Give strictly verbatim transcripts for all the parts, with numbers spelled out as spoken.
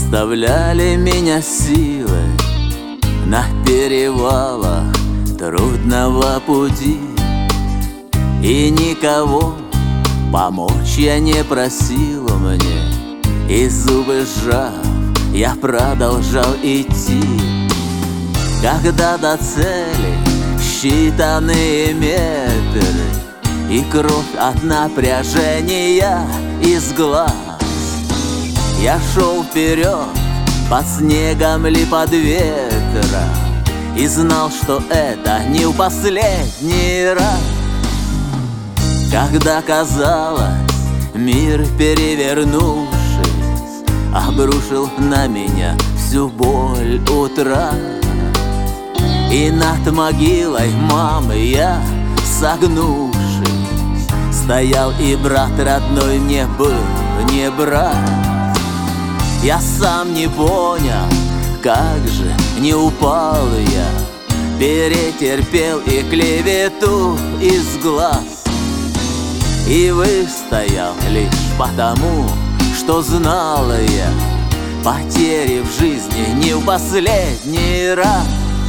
Оставляли меня силы на перевалах трудного пути, и никого помочь я не просил мне, и зубы сжав, я продолжал идти. Когда до цели считанные метры, и кровь от напряжения из глаз, я шел вперед под снегом ли под ветром, и знал, что это не в последний раз. Когда казалось, мир, перевернувшись, обрушил на меня всю боль утра, и над могилой мамы я, согнувшись, стоял, и брат родной мне был не брат. Я сам не понял, как же не упал я, перетерпел и клевету из глаз, и выстоял лишь потому, что знал я, потери в жизни не в последний раз.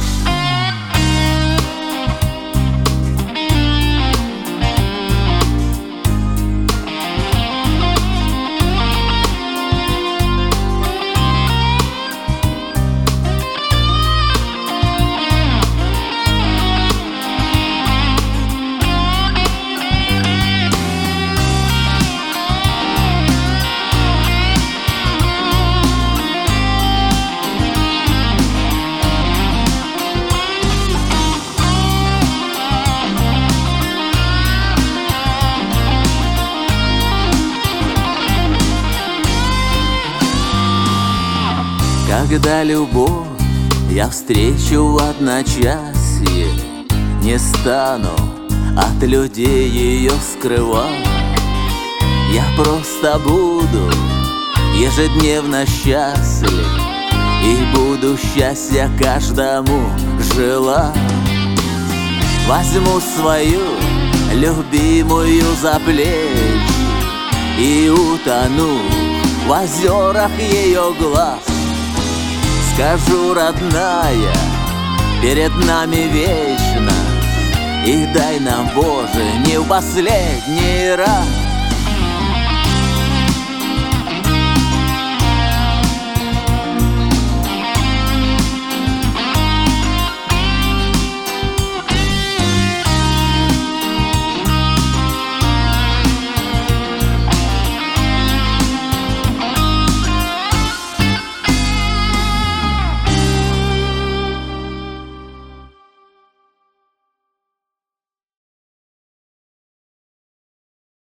Когда любовь я встречу в одночасье, не стану от людей ее скрывать. Я просто буду ежедневно счастлив, и буду счастья каждому желать. Возьму свою любимую за плечи и утону в озерах ее глаз. Скажу, родная, перед нами вечность, и дай нам, Боже, не в последний раз